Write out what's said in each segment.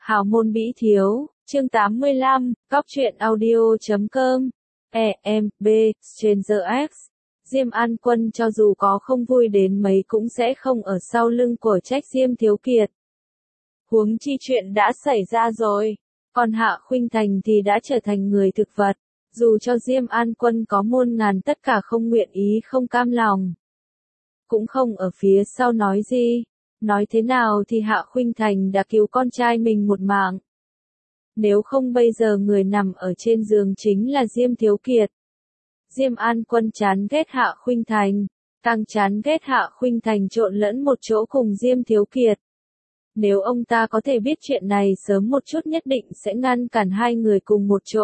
Hào môn Bỉ Thiếu, chương 85, Góc truyện audio.com. B, Stranger X. Diêm An Quân cho dù có không vui đến mấy cũng sẽ không ở sau lưng cổ trách Diêm Thiếu Kiệt. Huống chi chuyện đã xảy ra rồi, còn Hạ Khuynh Thành thì đã trở thành người thực vật, dù cho Diêm An Quân có muôn ngàn tất cả không nguyện ý không cam lòng. Cũng không ở phía sau nói gì. Nói thế nào thì Hạ Khuynh Thành đã cứu con trai mình một mạng. Nếu không bây giờ người nằm ở trên giường chính là Diêm Thiếu Kiệt. Diêm An Quân chán ghét Hạ Khuynh Thành, càng chán ghét Hạ Khuynh Thành trộn lẫn một chỗ cùng Diêm Thiếu Kiệt. Nếu ông ta có thể biết chuyện này sớm một chút nhất định sẽ ngăn cản hai người cùng một chỗ.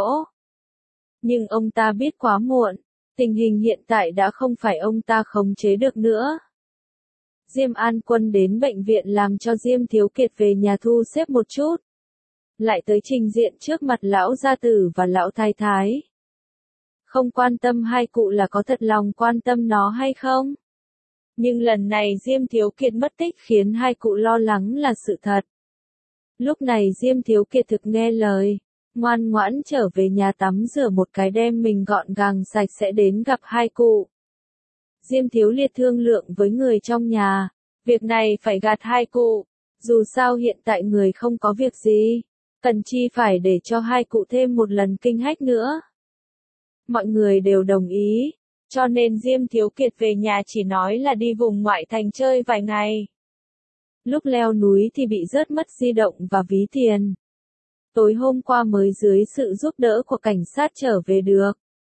Nhưng ông ta biết quá muộn, tình hình hiện tại đã không phải ông ta khống chế được nữa. Diêm An Quân đến bệnh viện làm cho Diêm Thiếu Kiệt về nhà thu xếp một chút. Lại tới trình diện trước mặt lão gia tử và lão thái thái. Không quan tâm hai cụ là có thật lòng quan tâm nó hay không. Nhưng lần này Diêm Thiếu Kiệt mất tích khiến hai cụ lo lắng là sự thật. Lúc này Diêm Thiếu Kiệt thực nghe lời, ngoan ngoãn trở về nhà tắm rửa một cái đem mình gọn gàng sạch sẽ đến gặp hai cụ. Diêm Thiếu Liệt thương lượng với người trong nhà, việc này phải gạt hai cụ, dù sao hiện tại người không có việc gì, cần chi phải để cho hai cụ thêm một lần kinh hách nữa. Mọi người đều đồng ý, cho nên Diêm Thiếu Kiệt về nhà chỉ nói là đi vùng ngoại thành chơi vài ngày. Lúc leo núi thì bị rớt mất di động và ví tiền. Tối hôm qua mới dưới sự giúp đỡ của cảnh sát trở về được.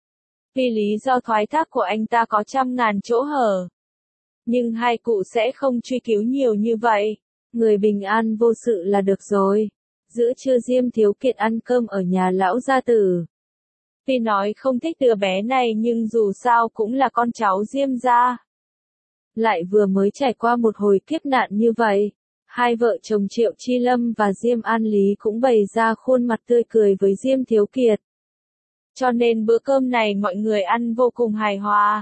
Vì lý do thoái thác của anh ta có 100.000 chỗ hở. Nhưng hai cụ sẽ không truy cứu nhiều như vậy. Người bình an vô sự là được rồi. Giữa trưa Diêm Thiếu Kiệt ăn cơm ở nhà lão gia tử. Vì nói không thích đứa bé này nhưng dù sao cũng là con cháu Diêm gia. Lại vừa mới trải qua một hồi kiếp nạn như vậy. Hai vợ chồng Triệu Chi Lâm và Diêm An Lý cũng bày ra khuôn mặt tươi cười với Diêm Thiếu Kiệt. Cho nên bữa cơm này mọi người ăn vô cùng hài hòa.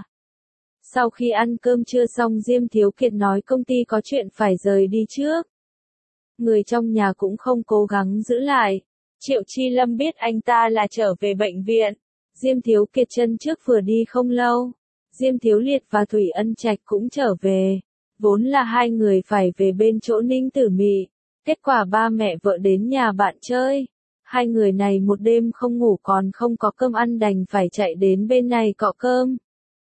Sau khi ăn cơm trưa xong Diêm Thiếu Kiệt nói công ty có chuyện phải rời đi trước. Người trong nhà cũng không cố gắng giữ lại. Triệu Chi Lâm biết anh ta là trở về bệnh viện. Diêm Thiếu Kiệt chân trước vừa đi không lâu. Diêm Thiếu Liệt và Thủy Ân Trạch cũng trở về. Vốn là hai người phải về bên chỗ Ninh Tử Mị. Kết quả ba mẹ vợ đến nhà bạn chơi. Hai người này một đêm không ngủ còn không có cơm ăn đành phải chạy đến bên này cọ cơm.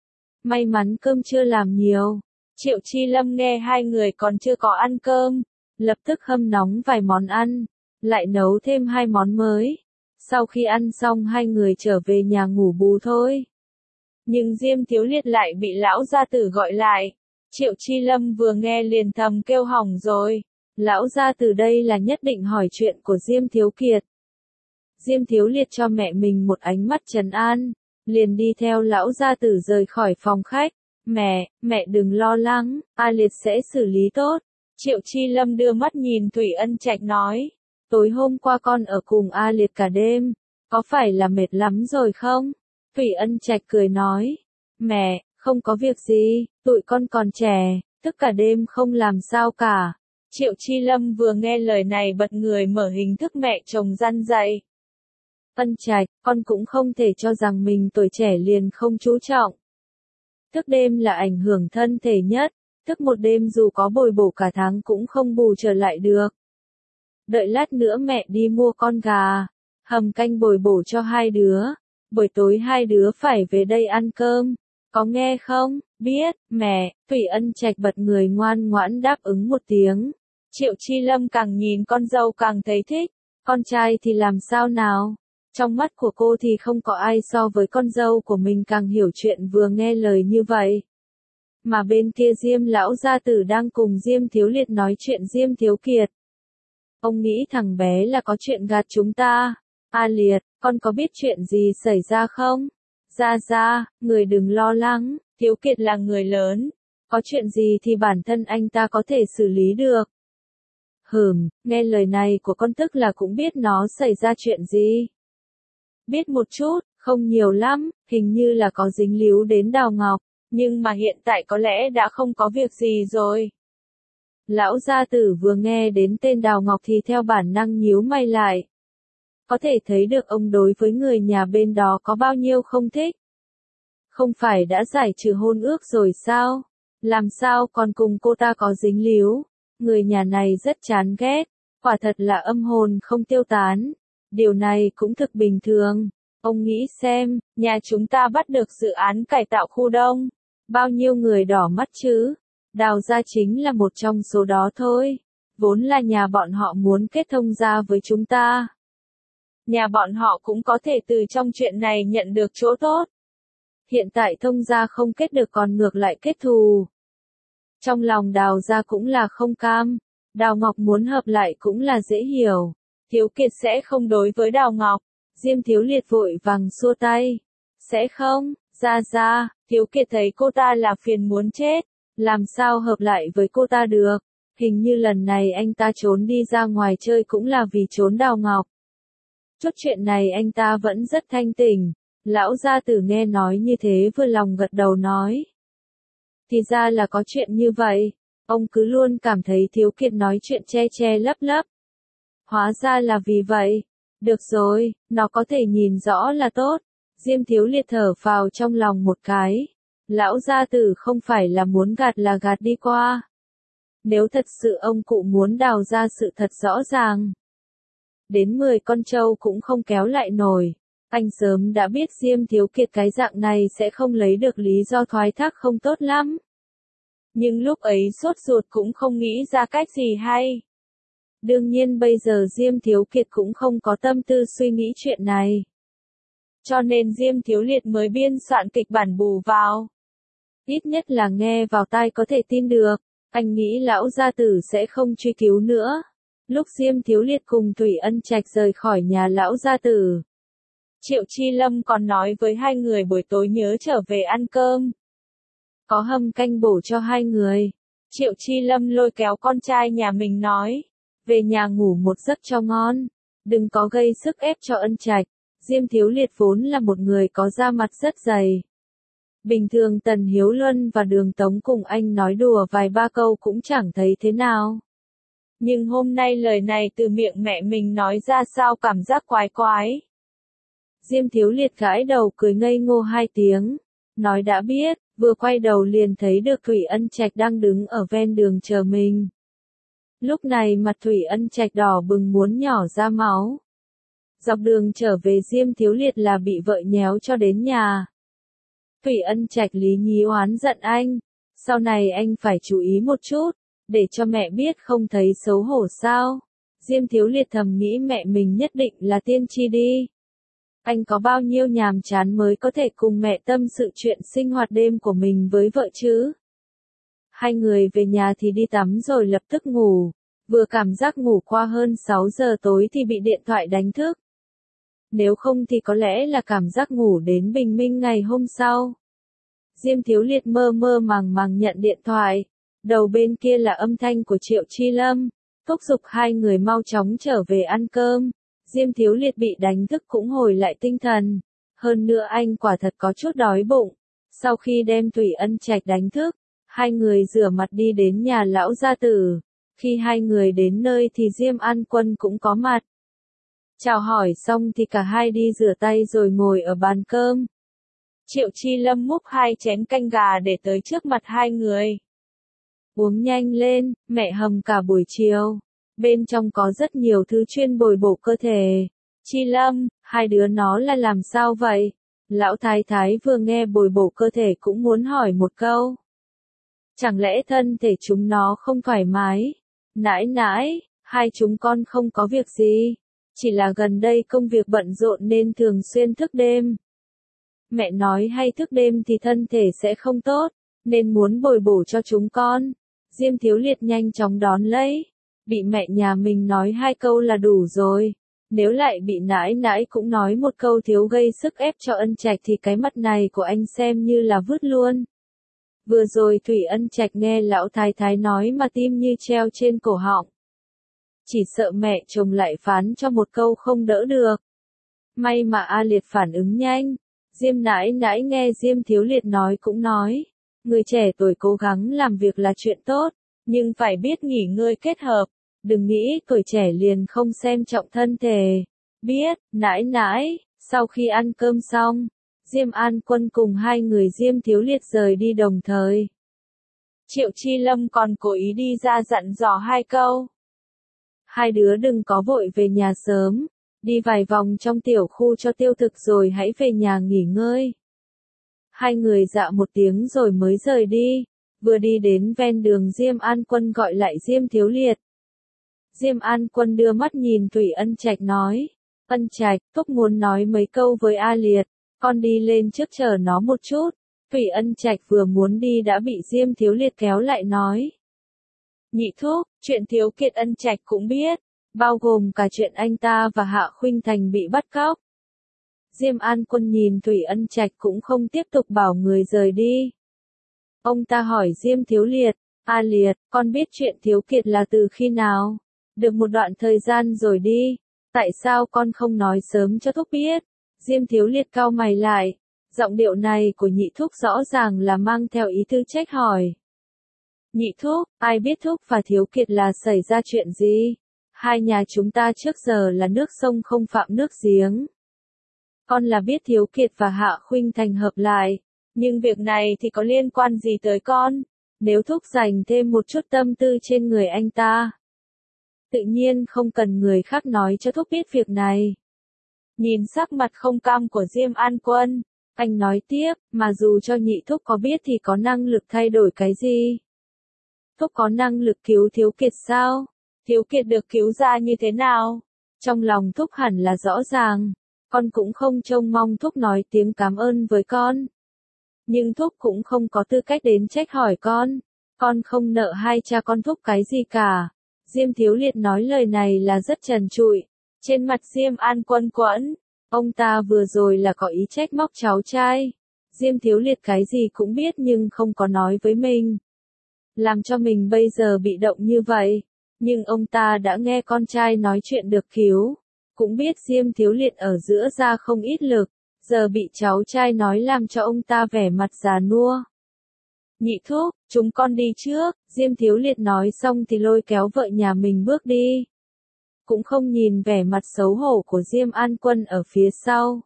May mắn cơm chưa làm nhiều. Triệu Chi Lâm nghe hai người còn chưa có ăn cơm. Lập tức hâm nóng vài món ăn. Lại nấu thêm 2 món mới. Sau khi ăn xong hai người trở về nhà ngủ bù thôi. Nhưng Diêm Thiếu Liệt lại bị lão gia tử gọi lại. Triệu Chi Lâm vừa nghe liền thầm kêu hỏng rồi. Lão gia tử đây là nhất định hỏi chuyện của Diêm Thiếu Kiệt. Diêm Thiếu Liệt cho mẹ mình một ánh mắt trấn an, liền đi theo lão gia tử rời khỏi phòng khách. Mẹ đừng lo lắng, A Liệt sẽ xử lý tốt. Triệu Chi Lâm đưa mắt nhìn Thủy Ân Trạch nói, tối hôm qua con ở cùng A Liệt cả đêm, có phải là mệt lắm rồi không? Thủy Ân Trạch cười nói, mẹ, không có việc gì, tụi con còn trẻ, tức cả đêm không làm sao cả. Triệu Chi Lâm vừa nghe lời này bật người mở hình thức mẹ chồng răn dạy. Ân Trạch, con cũng không thể cho rằng mình tuổi trẻ liền không chú trọng. Thức đêm là ảnh hưởng thân thể nhất, thức một đêm dù có bồi bổ cả tháng cũng không bù trở lại được. Đợi lát nữa mẹ đi mua con gà, hầm canh bồi bổ cho hai đứa, buổi tối hai đứa phải về đây ăn cơm, có nghe không? Biết, mẹ. Thủy Ân Trạch bật người ngoan ngoãn đáp ứng một tiếng. Triệu Chi Lâm càng nhìn con dâu càng thấy thích, con trai thì làm sao nào? Trong mắt của cô thì không có ai so với con dâu của mình càng hiểu chuyện vừa nghe lời như vậy. Mà bên kia Diêm lão gia tử đang cùng Diêm Thiếu Liệt nói chuyện Diêm Thiếu Kiệt. Ông nghĩ thằng bé là có chuyện gạt chúng ta. A Liệt, con có biết chuyện gì xảy ra không? Ra, người đừng lo lắng, Thiếu Kiệt là người lớn. Có chuyện gì thì bản thân anh ta có thể xử lý được. Nghe lời này của con tức là cũng biết nó xảy ra chuyện gì. Biết một chút, không nhiều lắm, hình như là có dính líu đến Đào Ngọc, nhưng mà hiện tại có lẽ đã không có việc gì rồi. Lão gia tử vừa nghe đến tên Đào Ngọc thì theo bản năng nhíu mày lại. Có thể thấy được ông đối với người nhà bên đó có bao nhiêu không thích. Không phải đã giải trừ hôn ước rồi sao? Làm sao còn cùng cô ta có dính líu? Người nhà này rất chán ghét, quả thật là âm hồn không tiêu tán. Điều này cũng thực bình thường. Ông nghĩ xem, nhà chúng ta bắt được dự án cải tạo khu đông. Bao nhiêu người đỏ mắt chứ? Đào gia chính là một trong số đó thôi. Vốn là nhà bọn họ muốn kết thông gia với chúng ta. Nhà bọn họ cũng có thể từ trong chuyện này nhận được chỗ tốt. Hiện tại thông gia không kết được còn ngược lại kết thù. Trong lòng Đào gia cũng là không cam. Đào Ngọc muốn hợp lại cũng là dễ hiểu. Thiếu Kiệt sẽ không đối với Đào Ngọc. Diêm Thiếu Liệt vội vàng xua tay. Sẽ không, ra, Thiếu Kiệt thấy cô ta là phiền muốn chết. Làm sao hợp lại với cô ta được. Hình như lần này anh ta trốn đi ra ngoài chơi cũng là vì trốn Đào Ngọc. Chút chuyện này anh ta vẫn rất thanh tỉnh. Lão gia tử nghe nói như thế vừa lòng gật đầu nói. Thì ra là có chuyện như vậy. Ông cứ luôn cảm thấy Thiếu Kiệt nói chuyện che lấp lấp. Hóa ra là vì vậy. Được rồi, nó có thể nhìn rõ là tốt. Diêm Thiếu Liệt thở phào trong lòng một cái. Lão gia tử không phải là muốn gạt là gạt đi qua. Nếu thật sự ông cụ muốn đào ra sự thật rõ ràng. Đến 10 con trâu cũng không kéo lại nổi. Anh sớm đã biết Diêm Thiếu Kiệt cái dạng này sẽ không lấy được lý do thoái thác không tốt lắm. Nhưng lúc ấy sốt ruột cũng không nghĩ ra cách gì hay. Đương nhiên bây giờ Diêm Thiếu Kiệt cũng không có tâm tư suy nghĩ chuyện này. Cho nên Diêm Thiếu Liệt mới biên soạn kịch bản bù vào. Ít nhất là nghe vào tai có thể tin được. Anh nghĩ lão gia tử sẽ không truy cứu nữa. Lúc Diêm Thiếu Liệt cùng Thủy Ân Trạch rời khỏi nhà lão gia tử. Triệu Chi Lâm còn nói với hai người buổi tối nhớ trở về ăn cơm. Có hầm canh bổ cho hai người. Triệu Chi Lâm lôi kéo con trai nhà mình nói. Về nhà ngủ một giấc cho ngon. Đừng có gây sức ép cho Ân Trạch. Diêm Thiếu Liệt vốn là một người có da mặt rất dày. Bình thường Tần Hiếu Luân và Đường Tống cùng anh nói đùa vài ba câu cũng chẳng thấy thế nào. Nhưng hôm nay lời này từ miệng mẹ mình nói ra sao cảm giác quái quái. Diêm Thiếu Liệt gãi đầu cười ngây ngô hai tiếng. Nói đã biết, vừa quay đầu liền thấy được Thủy Ân Trạch đang đứng ở ven đường chờ mình. Lúc này mặt Thủy Ân Trạch đỏ bừng muốn nhỏ ra máu. Dọc đường trở về Diêm Thiếu Liệt là bị vợ nhéo cho đến nhà. Thủy Ân Trạch lý nhí oán giận anh. Sau này anh phải chú ý một chút, để cho mẹ biết không thấy xấu hổ sao. Diêm Thiếu Liệt thầm nghĩ mẹ mình nhất định là tiên tri đi. Anh có bao nhiêu nhàm chán mới có thể cùng mẹ tâm sự chuyện sinh hoạt đêm của mình với vợ chứ. Hai người về nhà thì đi tắm rồi lập tức ngủ. Vừa cảm giác ngủ qua hơn 6 giờ tối thì bị điện thoại đánh thức. Nếu không thì có lẽ là cảm giác ngủ đến bình minh ngày hôm sau. Diêm Thiếu Liệt mơ mơ màng màng nhận điện thoại. Đầu bên kia là âm thanh của Triệu Chi Lâm. Thúc giục hai người mau chóng trở về ăn cơm. Diêm Thiếu Liệt bị đánh thức cũng hồi lại tinh thần. Hơn nữa anh quả thật có chút đói bụng. Sau khi đem Thủy Ân Trạch đánh thức, hai người rửa mặt đi đến nhà lão gia tử. Khi hai người đến nơi thì Diêm An Quân cũng có mặt. Chào hỏi xong thì cả hai đi rửa tay rồi ngồi ở bàn cơm. Triệu Chi Lâm múc 2 chén canh gà để tới trước mặt hai người. Uống nhanh lên, mẹ hầm cả buổi chiều. Bên trong có rất nhiều thứ chuyên bồi bổ cơ thể. Chi Lâm, hai đứa nó là làm sao vậy? Lão Thái Thái vừa nghe bồi bổ cơ thể cũng muốn hỏi một câu. Chẳng lẽ thân thể chúng nó không thoải mái? Nãi nãi, hai chúng con không có việc gì. Chỉ là gần đây công việc bận rộn nên thường xuyên thức đêm. Mẹ nói hay thức đêm thì thân thể sẽ không tốt, nên muốn bồi bổ cho chúng con. Diêm Thiếu Liệt nhanh chóng đón lấy. Bị mẹ nhà mình nói 2 câu là đủ rồi. Nếu lại bị nãi nãi cũng nói một câu thiếu gây sức ép cho Ân Trạch thì cái mặt này của anh xem như là vứt luôn. Vừa rồi Thủy Ân Trạch nghe lão thái thái nói mà tim như treo trên cổ họng. Chỉ sợ mẹ chồng lại phán cho một câu không đỡ được. May mà A Liệt phản ứng nhanh. Diêm nãi nãi nghe Diêm Thiếu Liệt nói cũng nói. Người trẻ tuổi cố gắng làm việc là chuyện tốt. Nhưng phải biết nghỉ ngơi kết hợp, đừng nghĩ tuổi trẻ liền không xem trọng thân thể. Biết, nãi nãi, sau khi ăn cơm xong, Diêm An Quân cùng hai người Diêm Thiếu Liệt rời đi đồng thời. Triệu Chi Lâm còn cố ý đi ra dặn dò hai câu. Hai đứa đừng có vội về nhà sớm, đi vài vòng trong tiểu khu cho tiêu thực rồi hãy về nhà nghỉ ngơi. Hai người dạ một tiếng rồi mới rời đi, vừa đi đến ven đường Diêm An Quân gọi lại Diêm Thiếu Liệt. Diêm An Quân đưa mắt nhìn Thủy Ân Trạch nói, Ân Trạch, Thúc muốn nói mấy câu với A Liệt, con đi lên trước chờ nó một chút. Thủy Ân Trạch vừa muốn đi đã bị Diêm Thiếu Liệt kéo lại nói. Nhị thúc, chuyện Thiếu Kiệt Ân Trạch cũng biết, bao gồm cả chuyện anh ta và Hạ Khuynh Thành bị bắt cóc. Diêm An Quân nhìn Thủy Ân Trạch cũng không tiếp tục bảo người rời đi. Ông ta hỏi Diêm Thiếu Liệt, A Liệt, con biết chuyện Thiếu Kiệt là từ khi nào? Được một đoạn thời gian rồi đi, tại sao con không nói sớm cho thúc biết? Diêm Thiếu Liệt cau mày lại, giọng điệu này của nhị thúc rõ ràng là mang theo ý tư trách hỏi. Nhị thúc, ai biết thúc và Thiếu Kiệt là xảy ra chuyện gì? Hai nhà chúng ta trước giờ là nước sông không phạm nước giếng. Con là biết Thiếu Kiệt và Hạ Khuynh Thành hợp lại, nhưng việc này thì có liên quan gì tới con? Nếu thúc dành thêm một chút tâm tư trên người anh ta, tự nhiên không cần người khác nói cho thúc biết việc này. Nhìn sắc mặt không cam của Diêm An Quân, anh nói tiếp, mà dù cho nhị thúc có biết thì có năng lực thay đổi cái gì? Thúc có năng lực cứu Thiếu Kiệt sao? Thiếu Kiệt được cứu ra như thế nào? Trong lòng thúc hẳn là rõ ràng, con cũng không trông mong thúc nói tiếng cảm ơn với con. Nhưng thúc cũng không có tư cách đến trách hỏi con không nợ hai cha con thúc cái gì cả. Diêm Thiếu Liệt nói lời này là rất trần trụi, trên mặt Diêm An Quân quẫn, ông ta vừa rồi là có ý trách móc cháu trai. Diêm Thiếu Liệt cái gì cũng biết nhưng không có nói với mình, làm cho mình bây giờ bị động như vậy. Nhưng ông ta đã nghe con trai nói chuyện được cứu, cũng biết Diêm Thiếu Liệt ở giữa ra không ít lực, giờ bị cháu trai nói làm cho ông ta vẻ mặt già nua. Nhị thúc, chúng con đi trước, Diêm Thiếu Liệt nói xong thì lôi kéo vợ nhà mình bước đi. Cũng không nhìn vẻ mặt xấu hổ của Diêm An Quân ở phía sau.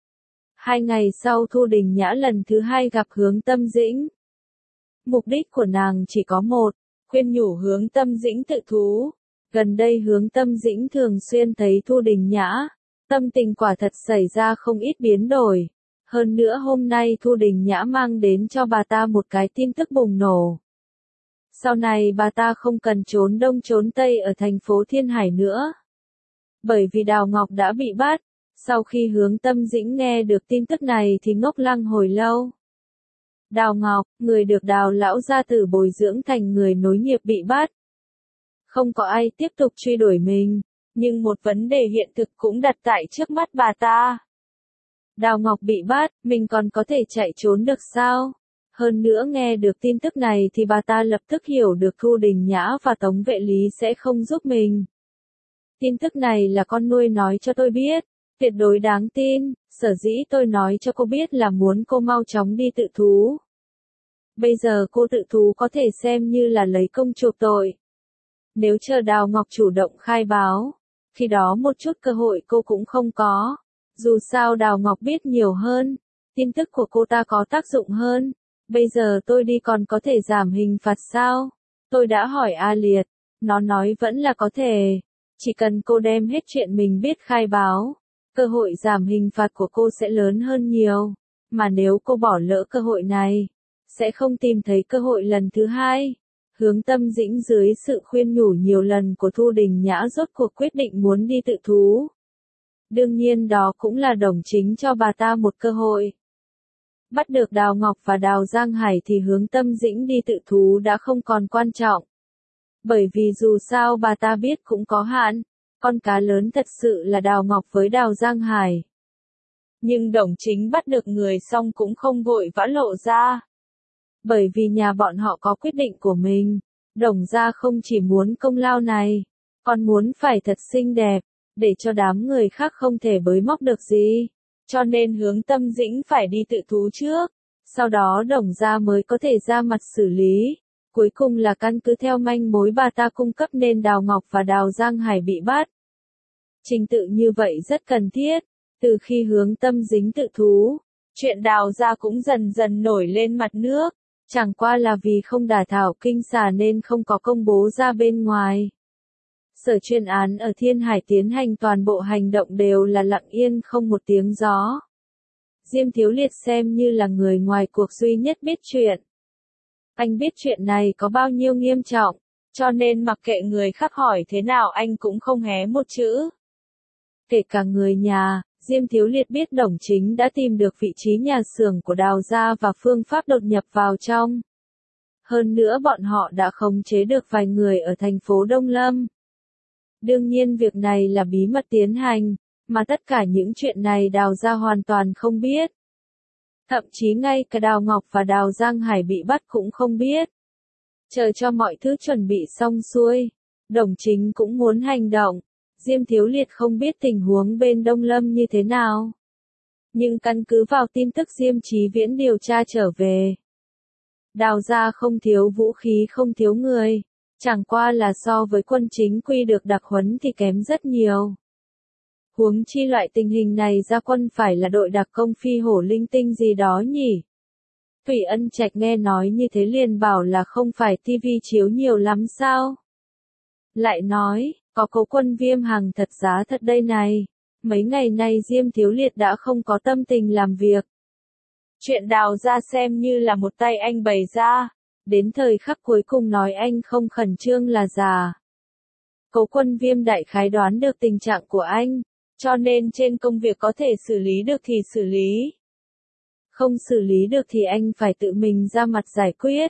2 ngày sau Thu Đình Nhã lần thứ 2 gặp Hướng Tâm Dĩnh. Mục đích của nàng chỉ có một, khuyên nhủ Hướng Tâm Dĩnh tự thú. Gần đây Hướng Tâm Dĩnh thường xuyên thấy Thu Đình Nhã, tâm tình quả thật xảy ra không ít biến đổi. Hơn nữa hôm nay Thu Đình Nhã mang đến cho bà ta một cái tin tức bùng nổ. Sau này bà ta không cần trốn đông trốn tây ở thành phố Thiên Hải nữa. Bởi vì Đào Ngọc đã bị bắt. Sau khi Hướng Tâm Dĩnh nghe được tin tức này thì ngốc lăng hồi lâu. Đào Ngọc, người được Đào lão gia tử bồi dưỡng thành người nối nghiệp bị bắt. Không có ai tiếp tục truy đuổi mình, nhưng một vấn đề hiện thực cũng đặt tại trước mắt bà ta. Đào Ngọc bị bắt, mình còn có thể chạy trốn được sao? Hơn nữa nghe được tin tức này thì bà ta lập tức hiểu được Thu Đình Nhã và Tống Vệ Lý sẽ không giúp mình. Tin tức này là con nuôi nói cho tôi biết, tuyệt đối đáng tin, sở dĩ tôi nói cho cô biết là muốn cô mau chóng đi tự thú. Bây giờ cô tự thú có thể xem như là lấy công chuộc tội. Nếu chờ Đào Ngọc chủ động khai báo, khi đó một chút cơ hội cô cũng không có. Dù sao Đào Ngọc biết nhiều hơn, tin tức của cô ta có tác dụng hơn. Bây giờ tôi đi còn có thể giảm hình phạt sao? Tôi đã hỏi A Liệt, nó nói vẫn là có thể. Chỉ cần cô đem hết chuyện mình biết khai báo, cơ hội giảm hình phạt của cô sẽ lớn hơn nhiều. Mà nếu cô bỏ lỡ cơ hội này, sẽ không tìm thấy cơ hội lần thứ hai. Hướng Tâm Dĩnh dưới sự khuyên nhủ nhiều lần của Thu Đình Nhã rốt cuộc quyết định muốn đi tự thú. Đương nhiên đó cũng là Đồng Chính cho bà ta một cơ hội. Bắt được Đào Ngọc và Đào Giang Hải thì Hướng Tâm Dĩnh đi tự thú đã không còn quan trọng. Bởi vì dù sao bà ta biết cũng có hạn, con cá lớn thật sự là Đào Ngọc với Đào Giang Hải. Nhưng Đồng Chính bắt được người xong cũng không vội vã lộ ra. Bởi vì nhà bọn họ có quyết định của mình, Đồng gia không chỉ muốn công lao này, còn muốn phải thật xinh đẹp, để cho đám người khác không thể bới móc được gì. Cho nên Hướng Tâm Dĩnh phải đi tự thú trước, sau đó Đồng gia mới có thể ra mặt xử lý. Cuối cùng là căn cứ theo manh mối bà ta cung cấp nên Đào Ngọc và Đào Giang Hải bị bắt. Trình tự như vậy rất cần thiết. Từ khi Hướng Tâm dính tự thú, chuyện Đào gia cũng dần dần nổi lên mặt nước. Chẳng qua là vì không đả thảo kinh xà nên không có công bố ra bên ngoài. Sở chuyên án ở Thiên Hải tiến hành toàn bộ hành động đều là lặng yên không một tiếng gió. Diêm Thiếu Liệt xem như là người ngoài cuộc duy nhất biết chuyện. Anh biết chuyện này có bao nhiêu nghiêm trọng, cho nên mặc kệ người khác hỏi thế nào anh cũng không hé một chữ. Kể cả người nhà, Diêm Thiếu Liệt biết Đồng Chính đã tìm được vị trí nhà xưởng của Đào gia và phương pháp đột nhập vào trong. Hơn nữa bọn họ đã khống chế được vài người ở thành phố Đông Lâm. Đương nhiên việc này là bí mật tiến hành, mà tất cả những chuyện này Đào gia hoàn toàn không biết. Thậm chí ngay cả Đào Ngọc và Đào Giang Hải bị bắt cũng không biết. Chờ cho mọi thứ chuẩn bị xong xuôi, Đồng Chính cũng muốn hành động. Diêm Thiếu Liệt không biết tình huống bên Đông Lâm như thế nào. Nhưng căn cứ vào tin tức Diêm Chí Viễn điều tra trở về. Đào gia không thiếu vũ khí không thiếu người. Chẳng qua là so với quân chính quy được đặc huấn thì kém rất nhiều. Huống chi loại tình hình này ra quân phải là đội đặc công phi hổ linh tinh gì đó nhỉ. Thủy Ân Trạch nghe nói như thế liền bảo là không phải tivi chiếu nhiều lắm sao. Lại nói, có Cố Quân Viêm hàng thật giá thật đây này. Mấy ngày nay Diêm Thiếu Liệt đã không có tâm tình làm việc. Chuyện Đào gia xem như là một tay anh bày ra. Đến thời khắc cuối cùng nói anh không khẩn trương là già. Cố Quân Viêm đại khái đoán được tình trạng của anh, cho nên trên công việc có thể xử lý được thì xử lý. Không xử lý được thì anh phải tự mình ra mặt giải quyết.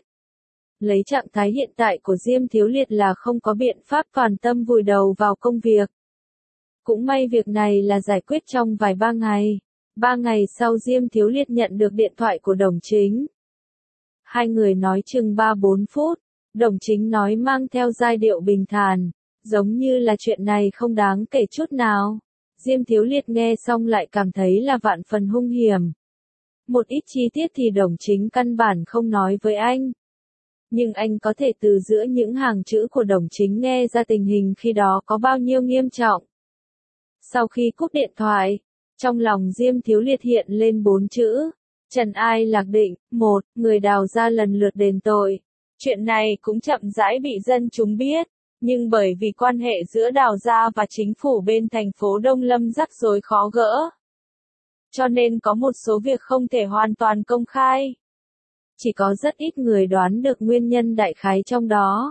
Lấy trạng thái hiện tại của Diêm Thiếu Liệt là không có biện pháp toàn tâm vùi đầu vào công việc. Cũng may việc này là giải quyết trong vài ba ngày. 3 ngày sau Diêm Thiếu Liệt nhận được điện thoại của Đồng Chính. Hai người nói chừng 3-4 phút, Đồng Chính nói mang theo giai điệu bình thản, giống như là chuyện này không đáng kể chút nào. Diêm Thiếu Liệt nghe xong lại cảm thấy là vạn phần hung hiểm. Một ít chi tiết thì Đồng Chính căn bản không nói với anh. Nhưng anh có thể từ giữa những hàng chữ của Đồng Chính nghe ra tình hình khi đó có bao nhiêu nghiêm trọng. Sau khi cúp điện thoại, trong lòng Diêm Thiếu Liệt hiện lên 4 chữ. Trần Ai Lạc định, 1. Người Đào gia lần lượt đền tội. Chuyện này cũng chậm rãi bị dân chúng biết, nhưng bởi vì quan hệ giữa Đào gia và chính phủ bên thành phố Đông Lâm rắc rối khó gỡ. Cho nên có một số việc không thể hoàn toàn công khai. Chỉ có rất ít người đoán được nguyên nhân đại khái trong đó.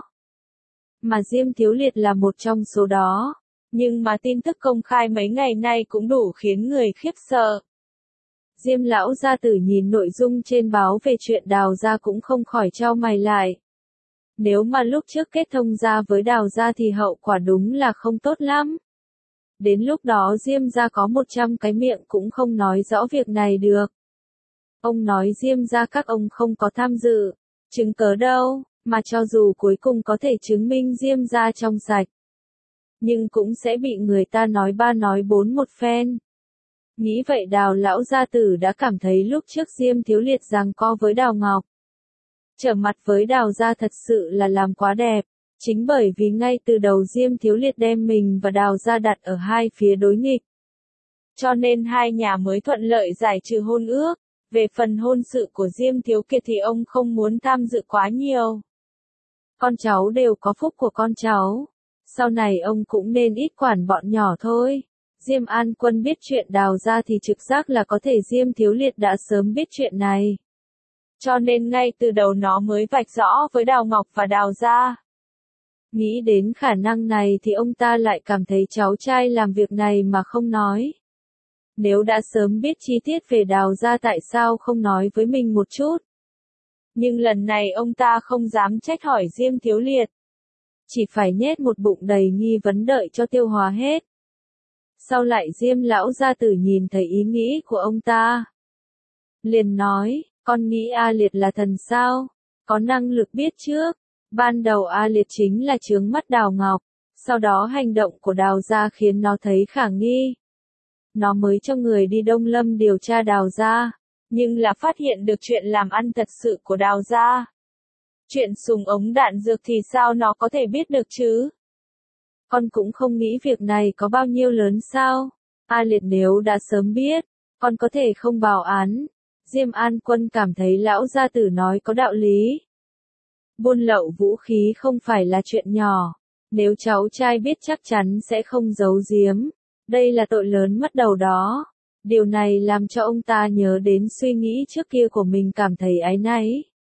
Mà Diêm Thiếu Liệt là một trong số đó. Nhưng mà tin tức công khai mấy ngày nay cũng đủ khiến người khiếp sợ. Diêm lão gia tử nhìn nội dung trên báo về chuyện Đào gia cũng không khỏi chau mày lại. Nếu mà lúc trước kết thông gia với Đào gia thì hậu quả đúng là không tốt lắm. Đến lúc đó Diêm gia có 100 cái miệng cũng không nói rõ việc này được. Ông nói Diêm gia các ông không có tham dự, chứng cớ đâu, mà cho dù cuối cùng có thể chứng minh Diêm gia trong sạch. Nhưng cũng sẽ bị người ta nói ba nói bốn một phen. Nghĩ vậy Đào lão gia tử đã cảm thấy lúc trước Diêm Thiếu Liệt giằng co với Đào Ngọc. Trở mặt với Đào gia thật sự là làm quá đẹp. Chính bởi vì ngay từ đầu Diêm Thiếu Liệt đem mình và Đào gia đặt ở hai phía đối nghịch. Cho nên hai nhà mới thuận lợi giải trừ hôn ước. Về phần hôn sự của Diêm Thiếu Kiệt thì ông không muốn tham dự quá nhiều. Con cháu đều có phúc của con cháu. Sau này ông cũng nên ít quản bọn nhỏ thôi. Diêm An Quân biết chuyện Đào gia thì trực giác là có thể Diêm Thiếu Liệt đã sớm biết chuyện này. Cho nên ngay từ đầu nó mới vạch rõ với Đào Ngọc và Đào gia. Nghĩ đến khả năng này thì ông ta lại cảm thấy cháu trai làm việc này mà không nói. Nếu đã sớm biết chi tiết về Đào gia tại sao không nói với mình một chút. Nhưng lần này ông ta không dám trách hỏi Diêm Thiếu Liệt. Chỉ phải nhét một bụng đầy nghi vấn đợi cho tiêu hóa hết. Sau lại Diêm lão gia tử nhìn thấy ý nghĩ của ông ta. Liền nói, con nghĩ A Liệt là thần sao? Có năng lực biết trước. Ban đầu A Liệt chính là chướng mắt Đào Ngọc. Sau đó hành động của Đào gia khiến nó thấy khả nghi. Nó mới cho người đi Đông Lâm điều tra Đào gia. Nhưng là phát hiện được chuyện làm ăn thật sự của Đào gia. Chuyện súng ống đạn dược thì sao nó có thể biết được chứ? Con cũng không nghĩ việc này có bao nhiêu lớn sao? A Liệt nếu đã sớm biết, con có thể không báo án. Diêm An Quân cảm thấy lão gia tử nói có đạo lý. Buôn lậu vũ khí không phải là chuyện nhỏ. Nếu cháu trai biết chắc chắn sẽ không giấu giếm. Đây là tội lớn mất đầu đó. Điều này làm cho ông ta nhớ đến suy nghĩ trước kia của mình cảm thấy áy náy.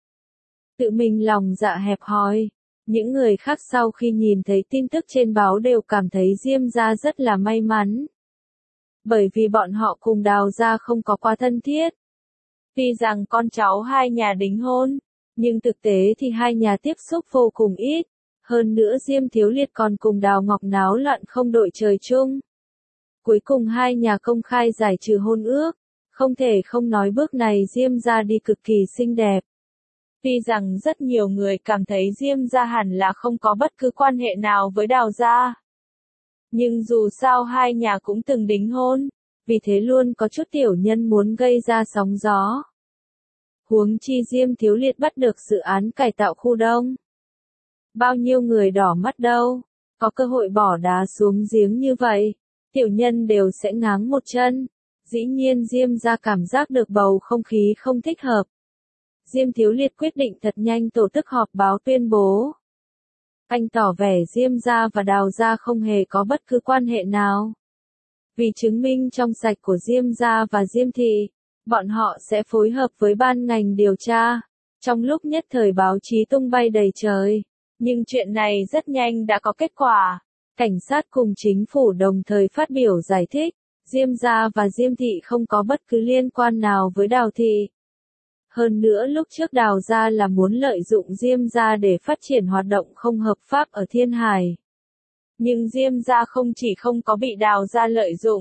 Tự mình lòng dạ hẹp hòi. Những người khác sau khi nhìn thấy tin tức trên báo đều cảm thấy Diêm gia rất là may mắn. Bởi vì bọn họ cùng Đào gia không có quá thân thiết. Tuy rằng con cháu hai nhà đính hôn, nhưng thực tế thì hai nhà tiếp xúc vô cùng ít. Hơn nữa Diêm Thiếu Liệt còn cùng Đào Ngọc náo loạn không đội trời chung. Cuối cùng hai nhà công khai giải trừ hôn ước. Không thể không nói bước này Diêm gia đi cực kỳ xinh đẹp. Tuy rằng rất nhiều người cảm thấy Diêm gia hẳn là không có bất cứ quan hệ nào với Đào gia. Nhưng dù sao hai nhà cũng từng đính hôn, vì thế luôn có chút tiểu nhân muốn gây ra sóng gió. Huống chi Diêm Thiếu Liệt bắt được dự án cải tạo khu đông. Bao nhiêu người đỏ mắt đâu, có cơ hội bỏ đá xuống giếng như vậy, tiểu nhân đều sẽ ngáng một chân. Dĩ nhiên Diêm gia cảm giác được bầu không khí không thích hợp. Diêm Thiếu Liệt quyết định thật nhanh tổ chức họp báo tuyên bố. Anh tỏ vẻ Diêm gia và Đào gia không hề có bất cứ quan hệ nào. Vì chứng minh trong sạch của Diêm gia và Diêm thị, bọn họ sẽ phối hợp với ban ngành điều tra. Trong lúc nhất thời báo chí tung bay đầy trời, nhưng chuyện này rất nhanh đã có kết quả. Cảnh sát cùng chính phủ đồng thời phát biểu giải thích, Diêm gia và Diêm thị không có bất cứ liên quan nào với Đào thị. Hơn nữa lúc trước Đào gia là muốn lợi dụng Diêm gia để phát triển hoạt động không hợp pháp ở Thiên Hải. Nhưng Diêm gia không chỉ không có bị Đào gia lợi dụng,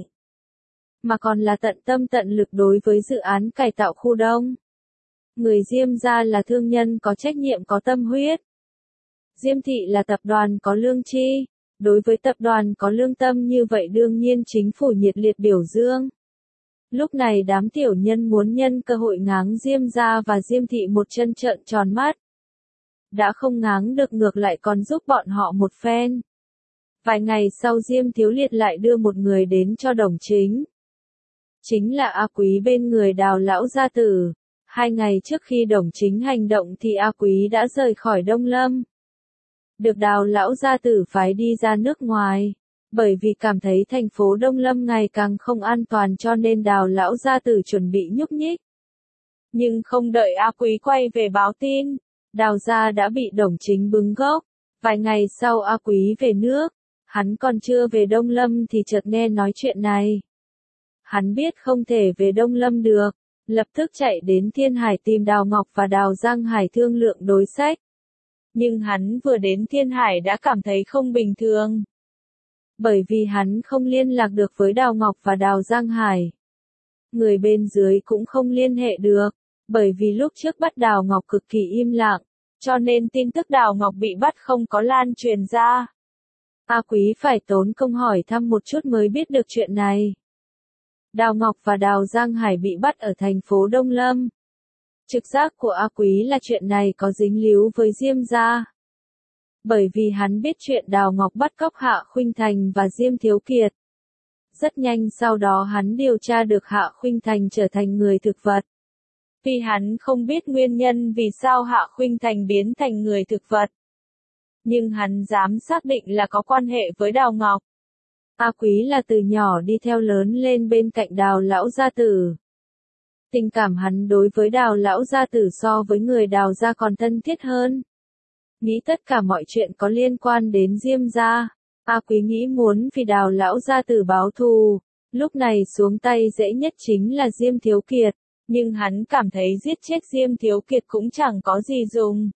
mà còn là tận tâm tận lực đối với dự án cải tạo khu đông. Người Diêm gia là thương nhân có trách nhiệm có tâm huyết. Diêm thị là tập đoàn có lương tri. Đối với tập đoàn có lương tâm như vậy đương nhiên chính phủ nhiệt liệt biểu dương. Lúc này đám tiểu nhân muốn nhân cơ hội ngáng Diêm gia và Diêm thị một chân trợn tròn mắt. Đã không ngáng được ngược lại còn giúp bọn họ một phen. Vài ngày sau Diêm Thiếu Liệt lại đưa một người đến cho Đồng Chính. Chính là A Quý bên người Đào lão gia tử. 2 ngày trước khi Đồng Chính hành động thì A Quý đã rời khỏi Đông Lâm. Được Đào lão gia tử phái đi ra nước ngoài. Bởi vì cảm thấy thành phố Đông Lâm ngày càng không an toàn cho nên Đào lão gia tử chuẩn bị nhúc nhích. Nhưng không đợi A Quý quay về báo tin, Đào gia đã bị Đồng Chính bứng gốc. Vài ngày sau A Quý về nước, hắn còn chưa về Đông Lâm thì chợt nghe nói chuyện này. Hắn biết không thể về Đông Lâm được, lập tức chạy đến Thiên Hải tìm Đào Ngọc và Đào Giang Hải thương lượng đối sách. Nhưng hắn vừa đến Thiên Hải đã cảm thấy không bình thường. Bởi vì hắn không liên lạc được với Đào Ngọc và Đào Giang Hải. Người bên dưới cũng không liên hệ được, bởi vì lúc trước bắt Đào Ngọc cực kỳ im lặng, cho nên tin tức Đào Ngọc bị bắt không có lan truyền ra. A Quý phải tốn công hỏi thăm một chút mới biết được chuyện này. Đào Ngọc và Đào Giang Hải bị bắt ở thành phố Đông Lâm. Trực giác của A Quý là chuyện này có dính líu với Diêm gia. Bởi vì hắn biết chuyện Đào Ngọc bắt cóc Hạ Khuynh Thành và Diêm Thiếu Kiệt. Rất nhanh sau đó hắn điều tra được Hạ Khuynh Thành trở thành người thực vật. Vì hắn không biết nguyên nhân vì sao Hạ Khuynh Thành biến thành người thực vật. Nhưng hắn dám xác định là có quan hệ với Đào Ngọc. A Quý là từ nhỏ đi theo lớn lên bên cạnh Đào lão gia tử. Tình cảm hắn đối với Đào lão gia tử so với người Đào gia còn thân thiết hơn. Nghĩ tất cả mọi chuyện có liên quan đến Diêm gia, A Quý nghĩ muốn vì Đào lão gia tử báo thù, lúc này xuống tay dễ nhất chính là Diêm Thiếu Kiệt, nhưng hắn cảm thấy giết chết Diêm Thiếu Kiệt cũng chẳng có gì dùng.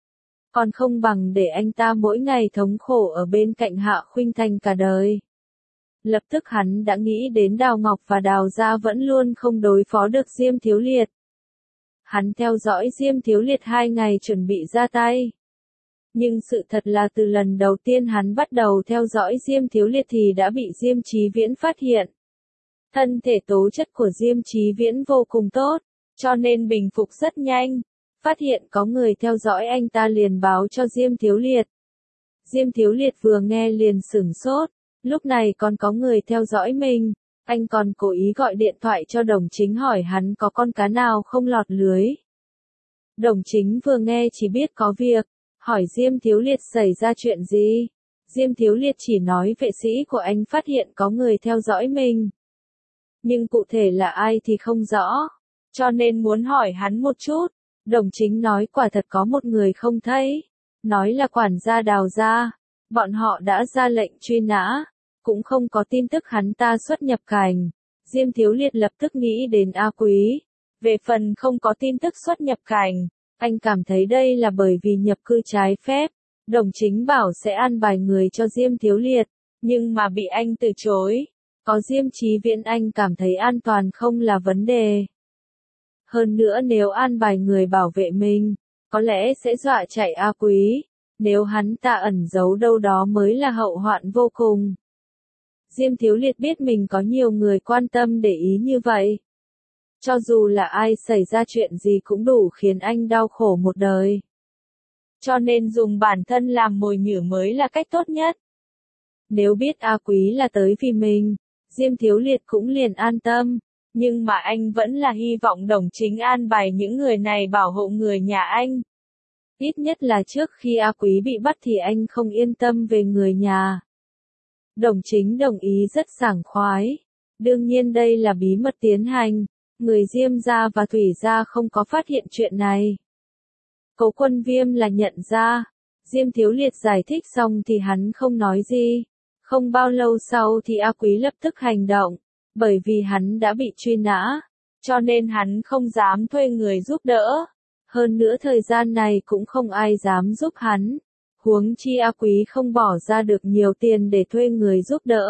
Còn không bằng để anh ta mỗi ngày thống khổ ở bên cạnh Hạ Khuynh Thành cả đời. Lập tức hắn đã nghĩ đến Đào Ngọc và Đào gia vẫn luôn không đối phó được Diêm Thiếu Liệt. Hắn theo dõi Diêm Thiếu Liệt 2 ngày chuẩn bị ra tay. Nhưng sự thật là từ lần đầu tiên hắn bắt đầu theo dõi Diêm Thiếu Liệt thì đã bị Diêm Chí Viễn phát hiện. Thân thể tố chất của Diêm Chí Viễn vô cùng tốt, cho nên bình phục rất nhanh. phát hiện có người theo dõi anh ta liền báo cho Diêm Thiếu Liệt. Diêm Thiếu Liệt vừa nghe liền sửng sốt, lúc này còn có người theo dõi mình, anh còn cố ý gọi điện thoại cho Đồng Chính hỏi hắn có con cá nào không lọt lưới. Đồng Chính vừa nghe chỉ biết có việc, hỏi Diêm Thiếu Liệt xảy ra chuyện gì. Diêm Thiếu Liệt chỉ nói vệ sĩ của anh phát hiện có người theo dõi mình. Nhưng cụ thể là ai thì không rõ, cho nên muốn hỏi hắn một chút. Đồng Chính nói quả thật có một người không thấy, nói là quản gia Đào gia, bọn họ đã ra lệnh truy nã, cũng không có tin tức hắn ta xuất nhập cảnh. Diêm Thiếu Liệt lập tức nghĩ đến A Quý. Về phần không có tin tức xuất nhập cảnh, anh cảm thấy đây là bởi vì nhập cư trái phép. Đồng Chính bảo sẽ an bài người cho Diêm Thiếu Liệt, nhưng mà bị anh từ chối. Có Diêm Chí Viễn anh cảm thấy an toàn không là vấn đề. Hơn nữa nếu an bài người bảo vệ mình, có lẽ sẽ dọa chạy A Quý. Nếu hắn ta ẩn giấu đâu đó mới là hậu hoạn vô cùng. Diêm Thiếu Liệt biết mình có nhiều người quan tâm để ý như vậy. Cho dù là ai xảy ra chuyện gì cũng đủ khiến anh đau khổ một đời. Cho nên dùng bản thân làm mồi nhử mới là cách tốt nhất. Nếu biết A Quý là tới vì mình, Diêm Thiếu Liệt cũng liền an tâm. Nhưng mà anh vẫn là hy vọng Đồng Chính an bài những người này bảo hộ người nhà anh. Ít nhất là trước khi A Quý bị bắt thì anh không yên tâm về người nhà. Đồng Chính đồng ý rất sảng khoái. Đương nhiên đây là bí mật tiến hành, người Diêm gia và Thủy gia không có phát hiện chuyện này. Cố Quân Viêm là nhận ra. Diêm Thiếu Liệt giải thích xong thì hắn không nói gì. Không bao lâu sau thì A Quý lập tức hành động, bởi vì hắn đã bị truy nã, cho nên hắn không dám thuê người giúp đỡ. Hơn nữa thời gian này cũng không ai dám giúp hắn. Huống chi A Quý không bỏ ra được nhiều tiền để thuê người giúp đỡ.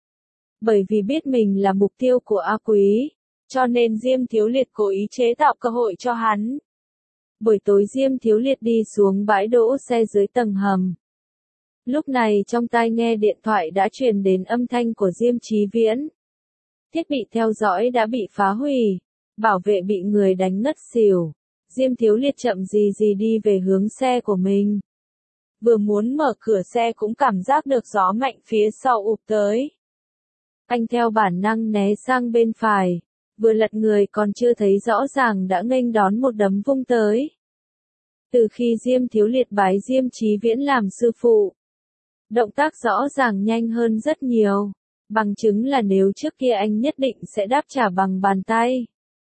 Bởi vì biết mình là mục tiêu của A Quý, cho nên Diêm Thiếu Liệt cố ý chế tạo cơ hội cho hắn. Buổi tối Diêm Thiếu Liệt đi xuống bãi đỗ xe dưới tầng hầm. Lúc này trong tai nghe điện thoại đã truyền đến âm thanh của Diêm Chí Viễn. Thiết bị theo dõi đã bị phá hủy, bảo vệ bị người đánh ngất xỉu. Diêm Thiếu Liệt chậm gì đi về hướng xe của mình. Vừa muốn mở cửa xe cũng cảm giác được gió mạnh phía sau ụp tới. Anh theo bản năng né sang bên phải, vừa lật người còn chưa thấy rõ ràng đã nghênh đón một đấm vung tới. Từ khi Diêm Thiếu Liệt bái Diêm Chí Viễn làm sư phụ, động tác rõ ràng nhanh hơn rất nhiều, bằng chứng là nếu trước kia anh nhất định sẽ đáp trả bằng bàn tay.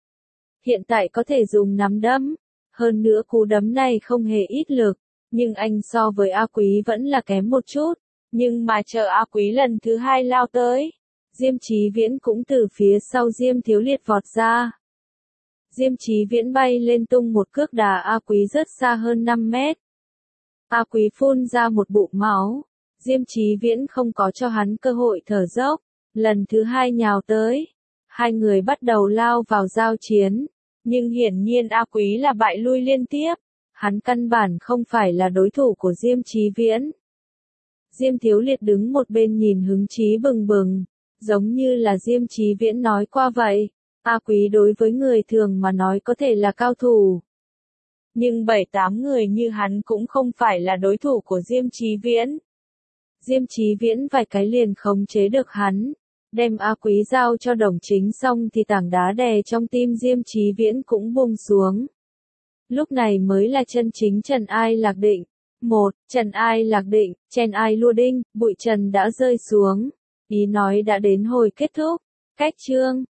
Hiện tại có thể dùng nắm đấm, hơn nữa cú đấm này không hề ít lực, nhưng anh so với A Quý vẫn là kém một chút, nhưng mà chờ A Quý lần thứ hai lao tới, Diêm Chí Viễn cũng từ phía sau Diêm Thiếu Liệt vọt ra. Diêm Chí Viễn bay lên tung một cước đá A Quý rất xa hơn 5 mét. A Quý phun ra một bụng máu. Diêm Chí Viễn không có cho hắn cơ hội thở dốc, lần thứ hai nhào tới. Hai người bắt đầu lao vào giao chiến, nhưng hiển nhiên A Quý là bại lui liên tiếp. Hắn căn bản không phải là đối thủ của Diêm Chí Viễn. Diêm Thiếu Liệt đứng một bên nhìn hứng chí bừng bừng, giống như là Diêm Chí Viễn nói qua vậy. A Quý đối với người thường mà nói có thể là cao thủ. Nhưng 7-8 người như hắn cũng không phải là đối thủ của Diêm Chí Viễn. Diêm Chí Viễn vài cái liền khống chế được hắn, đem A Quý giao cho Đồng Chính xong thì tảng đá đè trong tim Diêm Chí Viễn cũng buông xuống. Lúc này mới là chân chính trần ai lạc định. 1. Trần ai lạc định, chen ai lua đinh, bụi trần đã rơi xuống. Ý nói đã đến hồi kết thúc. Cách chương